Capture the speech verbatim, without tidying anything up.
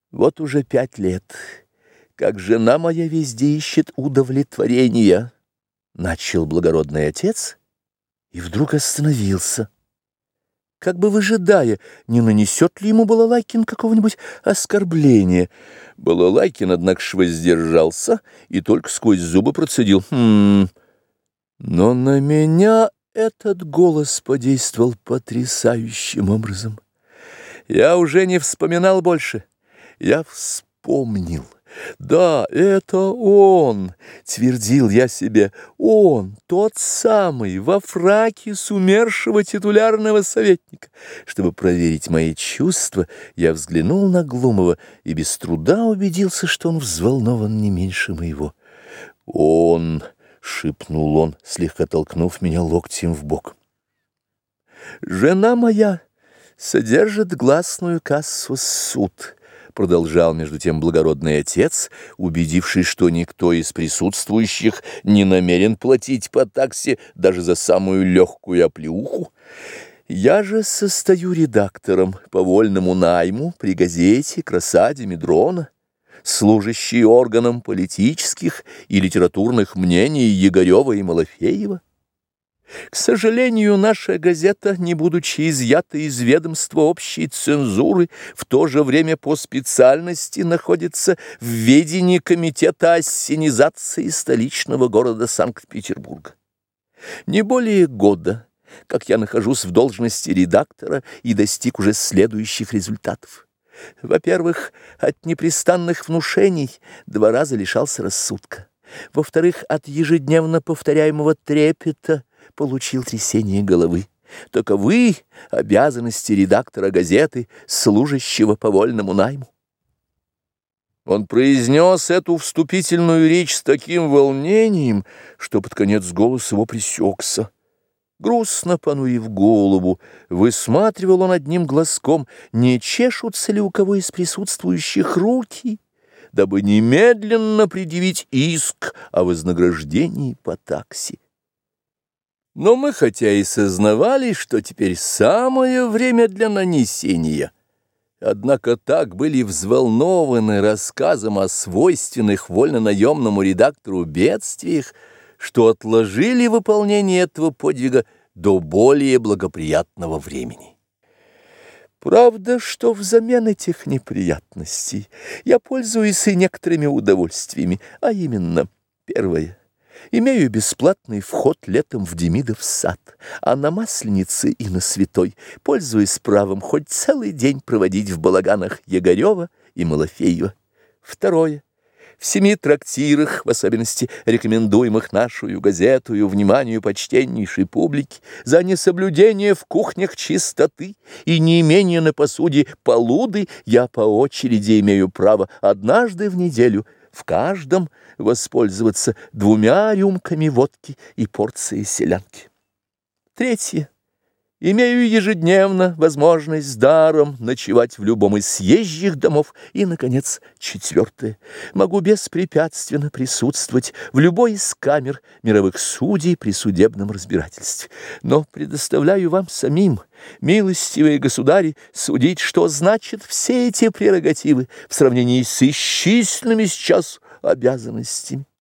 Вот уже пять лет, как жена моя везде ищет удовлетворения, начал благородный отец и вдруг остановился, как бы выжидая, не нанесет ли ему Балалайкин какого-нибудь оскорбления. Балалайкин, однако ж, воздержался и только сквозь зубы процедил: «Хм...» Но на меня этот голос подействовал потрясающим образом. Я уже не вспоминал больше. Я вспомнил. Да, это он, твердил я себе, он, тот самый, во фраке с умершего титулярного советника. Чтобы проверить мои чувства, я взглянул на Глумова и без труда убедился, что он взволнован не меньше моего. «Он!» — шепнул он, слегка толкнув меня локтем в бок. «Жена моя содержит гласную кассу суд», — продолжал между тем благородный отец, убедившись, что никто из присутствующих не намерен платить по таксе даже за самую легкую оплеуху. «Я же состою редактором по вольному найму при газете «Краса Димедрона», служащий органом политических и литературных мнений Егорева и Малафеева. К сожалению, наша газета, не будучи изъята из ведомства общей цензуры, в то же время по специальности находится в ведении комитета ассенизации столичного города Санкт-Петербурга. Не более года, как я нахожусь в должности редактора и достиг уже следующих результатов. Во-первых, от непрестанных внушений два раза лишался рассудка. Во-вторых, от ежедневно повторяемого трепета получил трясение головы. Таковы обязанности редактора газеты, служащего по вольному найму. Он произнес эту вступительную речь с таким волнением, что под конец голос его пресекся. Грустно понурив голову, высматривал он одним глазком, не чешутся ли у кого из присутствующих руки, дабы немедленно предъявить иск о вознаграждении по таксе. Но мы, хотя и сознавали, что теперь самое время для нанесения, однако так были взволнованы рассказом о свойственных вольнонаемному редактору бедствиях, что отложили выполнение этого подвига до более благоприятного времени. Правда, что взамен этих неприятностей я пользуюсь и некоторыми удовольствиями, а именно, первое. Имею бесплатный вход летом в Демидов сад, а на Масленице и на Святой пользуюсь правом хоть целый день проводить в балаганах Егорева и Малафеева. Второе. В семи трактирах, в особенности рекомендуемых нашу газету вниманию почтеннейшей публики, за несоблюдение в кухнях чистоты и неимение на посуде полуды, я по очереди имею право однажды в неделю в каждом воспользоваться двумя рюмками водки и порцией селянки. Третье. Имею ежедневно возможность с даром ночевать в любом из съезжих домов. И, наконец, четвертое. Могу беспрепятственно присутствовать в любой из камер мировых судей при судебном разбирательстве. Но предоставляю вам самим, милостивые государи, судить, что значит все эти прерогативы в сравнении с исчисленными сейчас обязанностями.